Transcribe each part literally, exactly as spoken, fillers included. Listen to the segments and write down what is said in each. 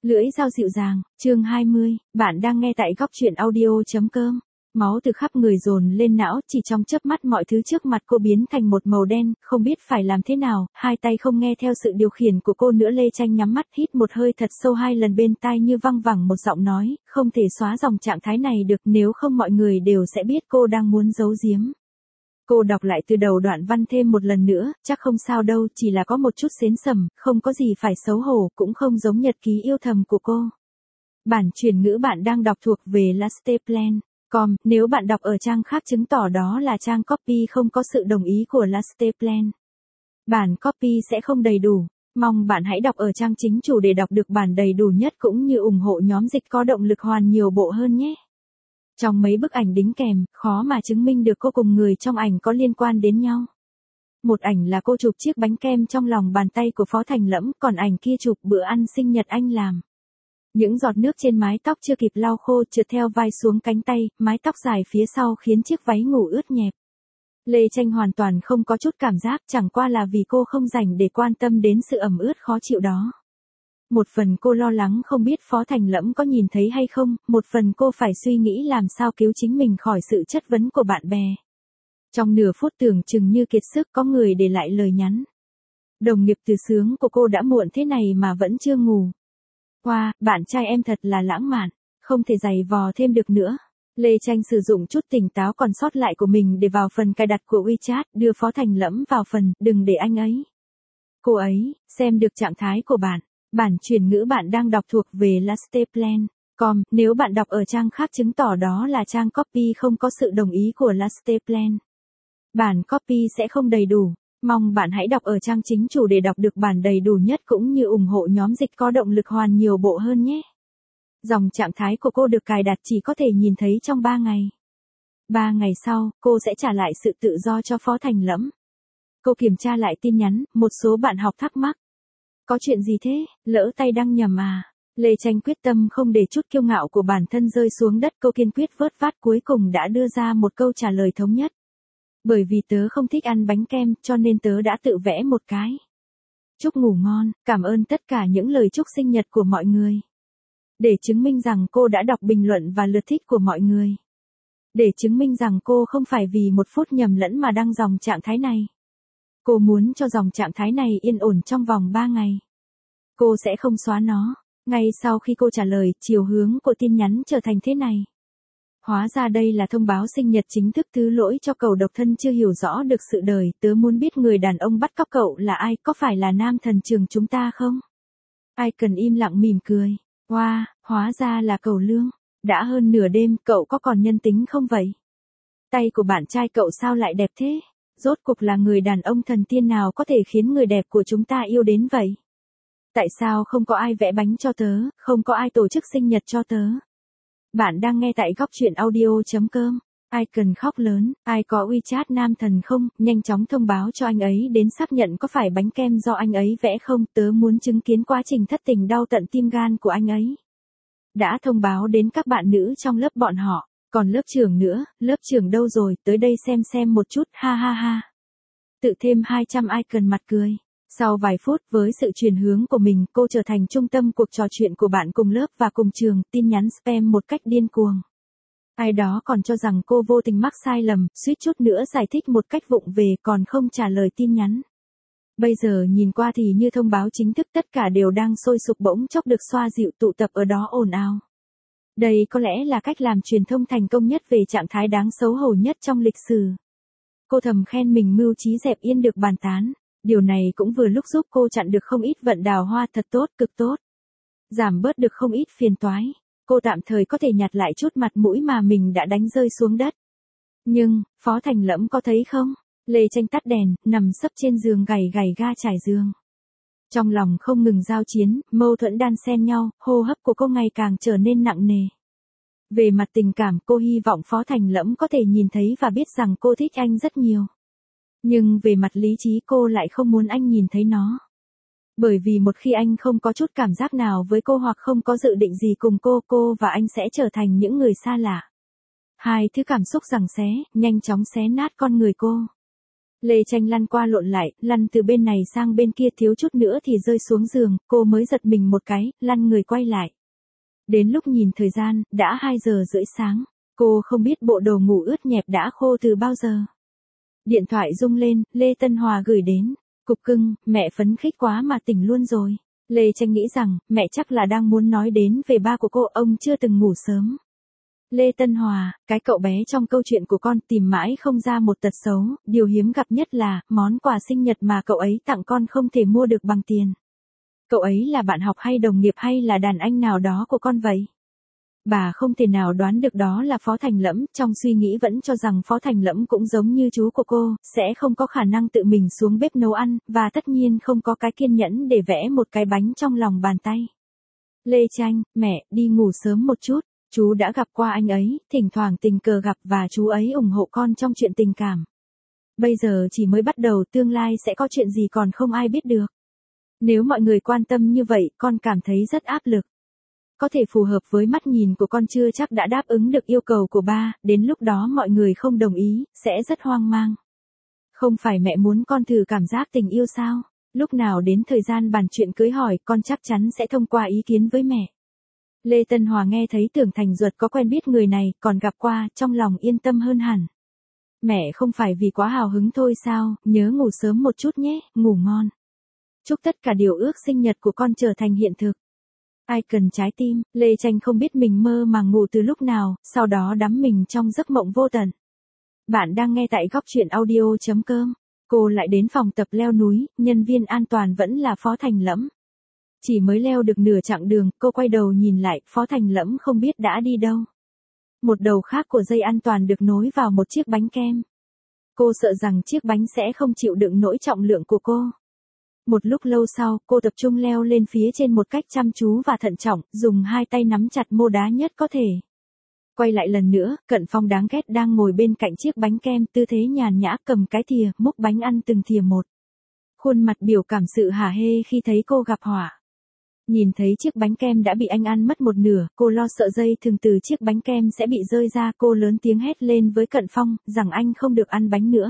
Lưỡi dao dịu dàng, chương hai mươi, bạn đang nghe tại góc truyện audio.com. Máu từ khắp người dồn lên não, chỉ trong chớp mắt mọi thứ trước mặt cô biến thành một màu đen, không biết phải làm thế nào, hai tay không nghe theo sự điều khiển của cô nữa. Lê Tranh nhắm mắt hít một hơi thật sâu, hai lần bên tai như văng vẳng một giọng nói, không thể xóa dòng trạng thái này được, nếu không mọi người đều sẽ biết cô đang muốn giấu giếm. Cô đọc lại từ đầu đoạn văn thêm một lần nữa, chắc không sao đâu, chỉ là có một chút xến sầm, không có gì phải xấu hổ, cũng không giống nhật ký yêu thầm của cô. Bản chuyển ngữ bạn đang đọc thuộc về lasteplan chấm com, nếu bạn đọc ở trang khác chứng tỏ đó là trang copy không có sự đồng ý của lasteplan. Bản copy sẽ không đầy đủ, mong bạn hãy đọc ở trang chính chủ để đọc được bản đầy đủ nhất cũng như ủng hộ nhóm dịch có động lực hoàn nhiều bộ hơn nhé. Trong mấy bức ảnh đính kèm, khó mà chứng minh được cô cùng người trong ảnh có liên quan đến nhau. Một ảnh là cô chụp chiếc bánh kem trong lòng bàn tay của Phó Thành Lẫm, còn ảnh kia chụp bữa ăn sinh nhật anh làm. Những giọt nước trên mái tóc chưa kịp lau khô trượt theo vai xuống cánh tay, mái tóc dài phía sau khiến chiếc váy ngủ ướt nhẹp. Lê Tranh hoàn toàn không có chút cảm giác, chẳng qua là vì cô không rảnh để quan tâm đến sự ẩm ướt khó chịu đó. Một phần cô lo lắng không biết Phó Thành Lẫm có nhìn thấy hay không, một phần cô phải suy nghĩ làm sao cứu chính mình khỏi sự chất vấn của bạn bè. Trong nửa phút tưởng chừng như kiệt sức có người để lại lời nhắn. Đồng nghiệp từ sướng của cô đã muộn thế này mà vẫn chưa ngủ. Wow, bạn trai em thật là lãng mạn, không thể giày vò thêm được nữa. Lê Tranh sử dụng chút tỉnh táo còn sót lại của mình để vào phần cài đặt của WeChat, đưa Phó Thành Lẫm vào phần, đừng để anh ấy. Cô ấy, xem được trạng thái của bạn. Bản chuyển ngữ bạn đang đọc thuộc về lasteplan chấm com, nếu bạn đọc ở trang khác chứng tỏ đó là trang copy không có sự đồng ý của lasteplan. Bản copy sẽ không đầy đủ, mong bạn hãy đọc ở trang chính chủ để đọc được bản đầy đủ nhất cũng như ủng hộ nhóm dịch có động lực hoàn nhiều bộ hơn nhé. Dòng trạng thái của cô được cài đặt chỉ có thể nhìn thấy trong ba ngày. ba ngày sau, cô sẽ trả lại sự tự do cho Phó Thành Lẫm. Cô kiểm tra lại tin nhắn, một số bạn học thắc mắc. Có chuyện gì thế, lỡ tay đăng nhầm à? Lê Tranh quyết tâm không để chút kiêu ngạo của bản thân rơi xuống đất, cô kiên quyết vớt vát cuối cùng đã đưa ra một câu trả lời thống nhất. Bởi vì tớ không thích ăn bánh kem, cho nên tớ đã tự vẽ một cái. Chúc ngủ ngon, cảm ơn tất cả những lời chúc sinh nhật của mọi người. Để chứng minh rằng cô đã đọc bình luận và lượt thích của mọi người. Để chứng minh rằng cô không phải vì một phút nhầm lẫn mà đăng dòng trạng thái này. Cô muốn cho dòng trạng thái này yên ổn trong vòng ba ngày. Cô sẽ không xóa nó. Ngay sau khi cô trả lời, chiều hướng của tin nhắn trở thành thế này. Hóa ra đây là thông báo sinh nhật chính thức, thứ lỗi cho cậu độc thân chưa hiểu rõ được sự đời, tớ muốn biết người đàn ông bắt cóc cậu là ai, có phải là nam thần trường chúng ta không? Ai cần im lặng mỉm cười. Wow, hóa ra là cậu Lương. Đã hơn nửa đêm, cậu có còn nhân tính không vậy? Tay của bạn trai cậu sao lại đẹp thế? Rốt cuộc là người đàn ông thần tiên nào có thể khiến người đẹp của chúng ta yêu đến vậy? Tại sao không có ai vẽ bánh cho tớ, không có ai tổ chức sinh nhật cho tớ? Bạn đang nghe tại góc truyện audio.com. Ai cần khóc lớn, ai có WeChat nam thần không, nhanh chóng thông báo cho anh ấy đến xác nhận có phải bánh kem do anh ấy vẽ không, tớ muốn chứng kiến quá trình thất tình đau tận tim gan của anh ấy. Đã thông báo đến các bạn nữ trong lớp bọn họ. Còn lớp trưởng nữa, lớp trưởng đâu rồi, tới đây xem xem một chút, ha ha ha. Tự thêm hai trăm icon mặt cười. Sau vài phút với sự chuyển hướng của mình, cô trở thành trung tâm cuộc trò chuyện của bạn cùng lớp và cùng trường, tin nhắn spam một cách điên cuồng. Ai đó còn cho rằng cô vô tình mắc sai lầm, suýt chút nữa giải thích một cách vụng về còn không trả lời tin nhắn. Bây giờ nhìn qua thì như thông báo chính thức, tất cả đều đang sôi sục bỗng chốc được xoa dịu tụ tập ở đó ồn ào. Đây có lẽ là cách làm truyền thông thành công nhất về trạng thái đáng xấu hổ nhất trong lịch sử. Cô thầm khen mình mưu trí dẹp yên được bàn tán. Điều này cũng vừa lúc giúp cô chặn được không ít vận đào hoa thật tốt, cực tốt. Giảm bớt được không ít phiền toái. Cô tạm thời có thể nhặt lại chút mặt mũi mà mình đã đánh rơi xuống đất. Nhưng, Phó Thành Lẫm có thấy không? Lê Tranh tắt đèn, nằm sấp trên giường gầy gầy ga trải giường. Trong lòng không ngừng giao chiến, mâu thuẫn đan xen nhau, hô hấp của cô ngày càng trở nên nặng nề. Về mặt tình cảm, cô hy vọng Phó Thành Lẫm có thể nhìn thấy và biết rằng cô thích anh rất nhiều. Nhưng về mặt lý trí cô lại không muốn anh nhìn thấy nó. Bởi vì một khi anh không có chút cảm giác nào với cô hoặc không có dự định gì cùng cô, cô và anh sẽ trở thành những người xa lạ. Hai thứ cảm xúc giằng xé, nhanh chóng xé nát con người cô. Lê Tranh lăn qua lộn lại, lăn từ bên này sang bên kia thiếu chút nữa thì rơi xuống giường, cô mới giật mình một cái, lăn người quay lại. Đến lúc nhìn thời gian, đã hai giờ rưỡi sáng. Cô không biết bộ đồ ngủ ướt nhẹp đã khô từ bao giờ. Điện thoại rung lên, Lê Tân Hòa gửi đến. Cục cưng, mẹ phấn khích quá mà tỉnh luôn rồi. Lê Tranh nghĩ rằng, mẹ chắc là đang muốn nói đến về ba của cô, ông chưa từng ngủ sớm. Lê Tân Hòa, cái cậu bé trong câu chuyện của con tìm mãi không ra một tật xấu, điều hiếm gặp nhất là, món quà sinh nhật mà cậu ấy tặng con không thể mua được bằng tiền. Cậu ấy là bạn học hay đồng nghiệp hay là đàn anh nào đó của con vậy? Bà không thể nào đoán được đó là Phó Thành Lẫm, trong suy nghĩ vẫn cho rằng Phó Thành Lẫm cũng giống như chú của cô, sẽ không có khả năng tự mình xuống bếp nấu ăn, và tất nhiên không có cái kiên nhẫn để vẽ một cái bánh trong lòng bàn tay. Lê Tranh, mẹ, đi ngủ sớm một chút, chú đã gặp qua anh ấy, thỉnh thoảng tình cờ gặp và chú ấy ủng hộ con trong chuyện tình cảm. Bây giờ chỉ mới bắt đầu, tương lai sẽ có chuyện gì còn không ai biết được. Nếu mọi người quan tâm như vậy, con cảm thấy rất áp lực. Có thể phù hợp với mắt nhìn của con chưa chắc đã đáp ứng được yêu cầu của ba, đến lúc đó mọi người không đồng ý, sẽ rất hoang mang. Không phải mẹ muốn con thử cảm giác tình yêu sao? Lúc nào đến thời gian bàn chuyện cưới hỏi, con chắc chắn sẽ thông qua ý kiến với mẹ. Lê Tân Hòa nghe thấy Tưởng Thành Duật có quen biết người này, còn gặp qua, trong lòng yên tâm hơn hẳn. Mẹ không phải vì quá hào hứng thôi sao, nhớ ngủ sớm một chút nhé, ngủ ngon. Chúc tất cả điều ước sinh nhật của con trở thành hiện thực. Ai cần trái tim, Lê Tranh không biết mình mơ màng ngủ từ lúc nào, sau đó đắm mình trong giấc mộng vô tận. Bạn đang nghe tại góc truyện audio chấm com. Cô lại đến phòng tập leo núi, nhân viên an toàn vẫn là Phó Thành Lẫm. Chỉ mới leo được nửa chặng đường, cô quay đầu nhìn lại, Phó Thành Lẫm không biết đã đi đâu. Một đầu khác của dây an toàn được nối vào một chiếc bánh kem. Cô sợ rằng chiếc bánh sẽ không chịu đựng nỗi trọng lượng của cô. Một lúc lâu sau, cô tập trung leo lên phía trên một cách chăm chú và thận trọng, dùng hai tay nắm chặt mô đá nhất có thể. Quay lại lần nữa, Cận Phong đáng ghét đang ngồi bên cạnh chiếc bánh kem, tư thế nhàn nhã cầm cái thìa, múc bánh ăn từng thìa một. Khuôn mặt biểu cảm sự hả hê khi thấy cô gặp họa. Nhìn thấy chiếc bánh kem đã bị anh ăn mất một nửa, cô lo sợ dây thừng từ chiếc bánh kem sẽ bị rơi ra, cô lớn tiếng hét lên với Cận Phong, rằng anh không được ăn bánh nữa.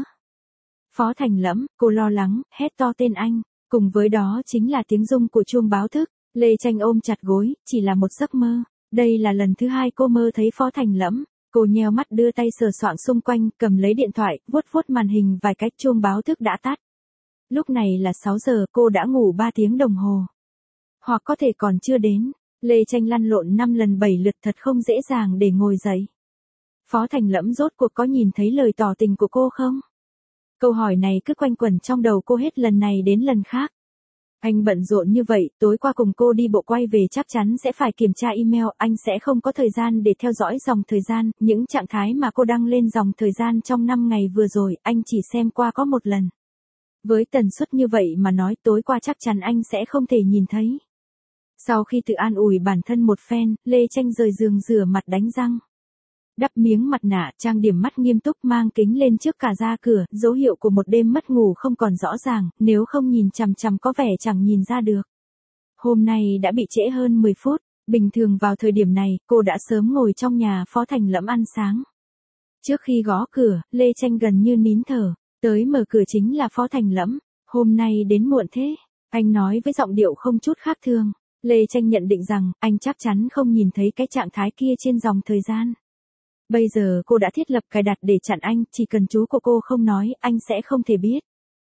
Phó Thành Lẫm, cô lo lắng, hét to tên anh. Cùng với đó chính là tiếng rung của chuông báo thức. Lê Tranh ôm chặt gối, chỉ là một giấc mơ. Đây là lần thứ hai cô mơ thấy Phó Thành Lẫm. Cô nheo mắt đưa tay sờ soạng xung quanh, cầm lấy điện thoại, vuốt vuốt màn hình vài cách, chuông báo thức đã tắt. Lúc này là sáu giờ, cô đã ngủ ba tiếng đồng hồ. Hoặc có thể còn chưa đến. Lê Tranh lăn lộn năm lần bảy lượt, thật không dễ dàng để ngồi dậy. Phó Thành Lẫm rốt cuộc có nhìn thấy lời tỏ tình của cô không? Câu hỏi này cứ quanh quẩn trong đầu cô hết lần này đến lần khác. Anh bận rộn như vậy, tối qua cùng cô đi bộ quay về chắc chắn sẽ phải kiểm tra email, anh sẽ không có thời gian để theo dõi dòng thời gian, những trạng thái mà cô đăng lên dòng thời gian trong năm ngày vừa rồi, anh chỉ xem qua có một lần. Với tần suất như vậy mà nói tối qua chắc chắn anh sẽ không thể nhìn thấy. Sau khi tự an ủi bản thân một phen, Lê Tranh rời giường rửa mặt đánh răng. Đắp miếng mặt nạ, trang điểm mắt nghiêm túc, mang kính lên trước cả ra cửa, dấu hiệu của một đêm mất ngủ không còn rõ ràng, nếu không nhìn chằm chằm có vẻ chẳng nhìn ra được. Hôm nay đã bị trễ hơn mười phút, bình thường vào thời điểm này, cô đã sớm ngồi trong nhà Phó Thành Lẫm ăn sáng. Trước khi gõ cửa, Lê Tranh gần như nín thở, tới mở cửa chính là Phó Thành Lẫm. Hôm nay đến muộn thế, anh nói với giọng điệu không chút khác thường. Lê Tranh nhận định rằng, anh chắc chắn không nhìn thấy cái trạng thái kia trên dòng thời gian. Bây giờ cô đã thiết lập cài đặt để chặn anh, chỉ cần chú của cô không nói, anh sẽ không thể biết.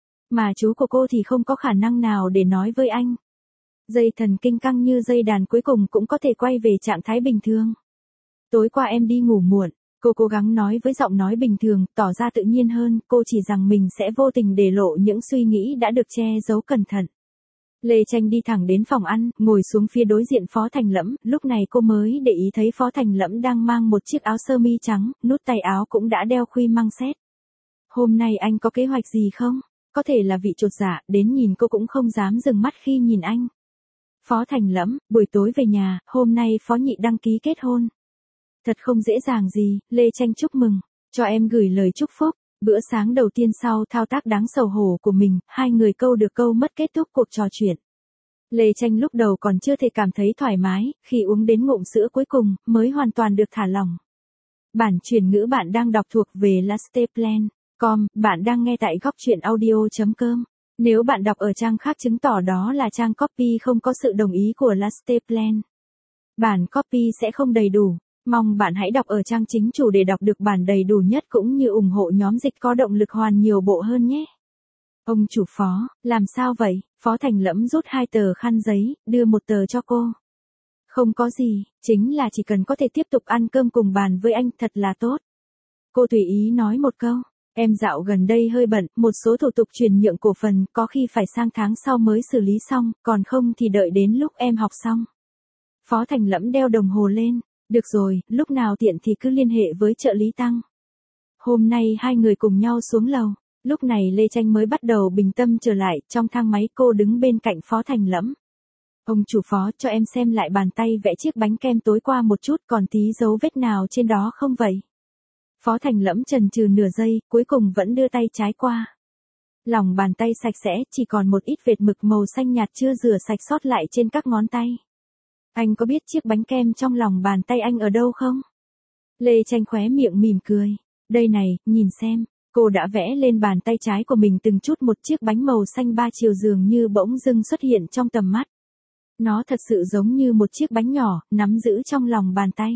Mà chú của cô thì không có khả năng nào để nói với anh. Dây thần kinh căng như dây đàn cuối cùng cũng có thể quay về trạng thái bình thường. Tối qua em đi ngủ muộn, cô cố gắng nói với giọng nói bình thường, tỏ ra tự nhiên hơn, cô chỉ rằng mình sẽ vô tình để lộ những suy nghĩ đã được che giấu cẩn thận. Lê Tranh đi thẳng đến phòng ăn, ngồi xuống phía đối diện Phó Thành Lẫm, lúc này cô mới để ý thấy Phó Thành Lẫm đang mang một chiếc áo sơ mi trắng, nút tay áo cũng đã đeo khuy măng xét. Hôm nay anh có kế hoạch gì không? Có thể là vị chột dạ, đến nhìn cô cũng không dám dừng mắt khi nhìn anh. Phó Thành Lẫm, buổi tối về nhà, hôm nay Phó Nhị đăng ký kết hôn. Thật không dễ dàng gì, Lê Tranh chúc mừng, cho em gửi lời chúc phúc. Bữa sáng đầu tiên sau thao tác đáng xấu hổ của mình, hai người câu được câu mất kết thúc cuộc trò chuyện. Lê Tranh lúc đầu còn chưa thể cảm thấy thoải mái, khi uống đến ngụm sữa cuối cùng, mới hoàn toàn được thả lỏng. Bản chuyển ngữ bạn đang đọc thuộc về Last Plan. com, bạn đang nghe tại góc truyện audio.com. Nếu bạn đọc ở trang khác chứng tỏ đó là trang copy không có sự đồng ý của Lasteplan. Bản copy sẽ không đầy đủ. Mong bạn hãy đọc ở trang chính chủ để đọc được bản đầy đủ nhất cũng như ủng hộ nhóm dịch có động lực hoàn nhiều bộ hơn nhé. Ông chủ Phó, làm sao vậy? Phó Thành Lẫm rút hai tờ khăn giấy, đưa một tờ cho cô. Không có gì, chính là chỉ cần có thể tiếp tục ăn cơm cùng bàn với anh thật là tốt. Cô tùy ý nói một câu, em dạo gần đây hơi bận, một số thủ tục chuyển nhượng cổ phần có khi phải sang tháng sau mới xử lý xong, còn không thì đợi đến lúc em học xong. Phó Thành Lẫm đeo đồng hồ lên, được rồi, lúc nào tiện thì cứ liên hệ với trợ lý Tăng. Hôm nay hai người cùng nhau xuống lầu, lúc này Lê Tranh mới bắt đầu bình tâm trở lại, trong thang máy cô đứng bên cạnh Phó Thành Lẫm. Ông chủ Phó, cho em xem lại bàn tay vẽ chiếc bánh kem tối qua một chút, còn tí dấu vết nào trên đó không vậy? Phó Thành Lẫm chần chừ nửa giây, cuối cùng vẫn đưa tay trái qua. Lòng bàn tay sạch sẽ, chỉ còn một ít vệt mực màu xanh nhạt chưa rửa sạch sót lại trên các ngón tay. Anh có biết chiếc bánh kem trong lòng bàn tay anh ở đâu không? Lê Tranh khóe miệng mỉm cười. Đây này, nhìn xem. Cô đã vẽ lên bàn tay trái của mình từng chút một chiếc bánh màu xanh ba chiều dường như bỗng dưng xuất hiện trong tầm mắt. Nó thật sự giống như một chiếc bánh nhỏ, nắm giữ trong lòng bàn tay.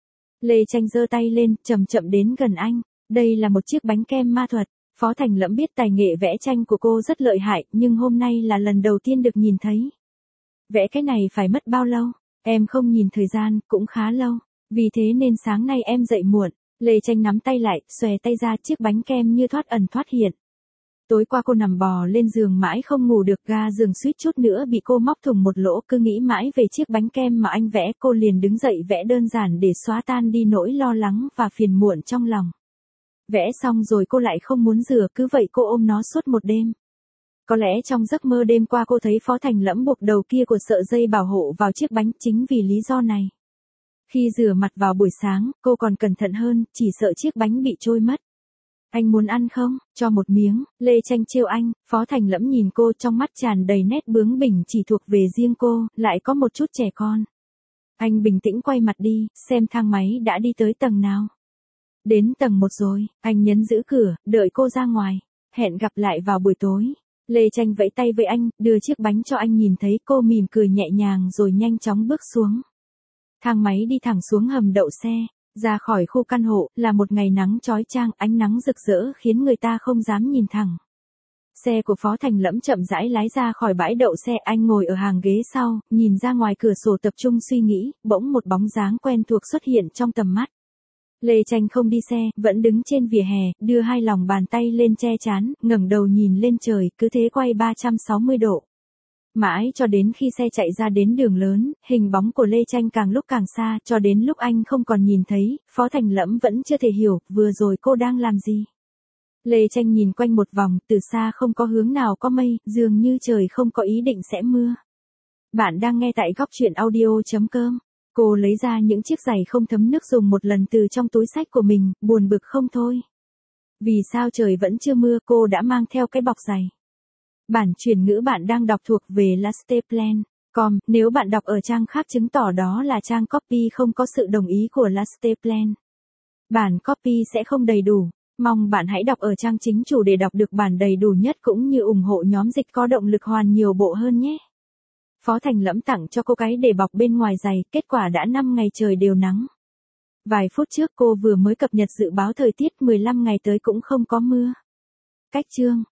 Lê Tranh giơ tay lên, chậm chậm đến gần anh. Đây là một chiếc bánh kem ma thuật. Phó Thành Lẫm biết tài nghệ vẽ tranh của cô rất lợi hại, nhưng hôm nay là lần đầu tiên được nhìn thấy. Vẽ cái này phải mất bao lâu? Em không nhìn thời gian, cũng khá lâu. Vì thế nên sáng nay em dậy muộn. Lê Tranh nắm tay lại, xòe tay ra, chiếc bánh kem như thoát ẩn thoát hiện. Tối qua cô nằm bò lên giường mãi không ngủ được, ga giường suýt chút nữa bị cô móc thủng một lỗ, cứ nghĩ mãi về chiếc bánh kem mà anh vẽ. Cô liền đứng dậy vẽ đơn giản để xóa tan đi nỗi lo lắng và phiền muộn trong lòng. Vẽ xong rồi cô lại không muốn rửa, cứ vậy cô ôm nó suốt một đêm. Có lẽ trong giấc mơ đêm qua cô thấy Phó Thành Lẫm buộc đầu kia của sợi dây bảo hộ vào chiếc bánh, chính vì lý do này. Khi rửa mặt vào buổi sáng, cô còn cẩn thận hơn, chỉ sợ chiếc bánh bị trôi mất. Anh muốn ăn không? Cho một miếng. Lê Tranh trêu anh. Phó Thành Lẫm nhìn cô, trong mắt tràn đầy nét bướng bỉnh chỉ thuộc về riêng cô, lại có một chút trẻ con. Anh bình tĩnh quay mặt đi, xem thang máy đã đi tới tầng nào. Đến tầng một rồi, anh nhấn giữ cửa, đợi cô ra ngoài. Hẹn gặp lại vào buổi tối. Lê Tranh vẫy tay với anh, đưa chiếc bánh cho anh nhìn thấy, cô mỉm cười nhẹ nhàng rồi nhanh chóng bước xuống. Thang máy đi thẳng xuống hầm đậu xe. Ra khỏi khu căn hộ, là một ngày nắng chói chang, ánh nắng rực rỡ khiến người ta không dám nhìn thẳng. Xe của Phó Thành Lẫm chậm rãi lái ra khỏi bãi đậu xe, anh ngồi ở hàng ghế sau, nhìn ra ngoài cửa sổ tập trung suy nghĩ, bỗng một bóng dáng quen thuộc xuất hiện trong tầm mắt. Lê Tranh không đi xe, vẫn đứng trên vỉa hè, đưa hai lòng bàn tay lên che trán, ngẩng đầu nhìn lên trời, cứ thế quay ba trăm sáu mươi độ. Mãi cho đến khi xe chạy ra đến đường lớn, hình bóng của Lê Tranh càng lúc càng xa, cho đến lúc anh không còn nhìn thấy, Phó Thành Lẫm vẫn chưa thể hiểu, vừa rồi cô đang làm gì. Lê Tranh nhìn quanh một vòng, từ xa không có hướng nào có mây, dường như trời không có ý định sẽ mưa. Bạn đang nghe tại góc truyện audio.com. Cô lấy ra những chiếc giày không thấm nước dùng một lần từ trong túi xách của mình, buồn bực không thôi. Vì sao trời vẫn chưa mưa, cô đã mang theo cái bọc giày. Bản chuyển ngữ bạn đang đọc thuộc về Lasteplan. Com, nếu bạn đọc ở trang khác chứng tỏ đó là trang copy không có sự đồng ý của Lasteplan. Bản copy sẽ không đầy đủ. Mong bạn hãy đọc ở trang chính chủ để đọc được bản đầy đủ nhất cũng như ủng hộ nhóm dịch có động lực hoàn nhiều bộ hơn nhé. Phó Thành Lẫm tặng cho cô cái để bọc bên ngoài giày, kết quả đã năm ngày trời đều nắng. Vài phút trước cô vừa mới cập nhật dự báo thời tiết, mười lăm ngày tới cũng không có mưa. Cách chương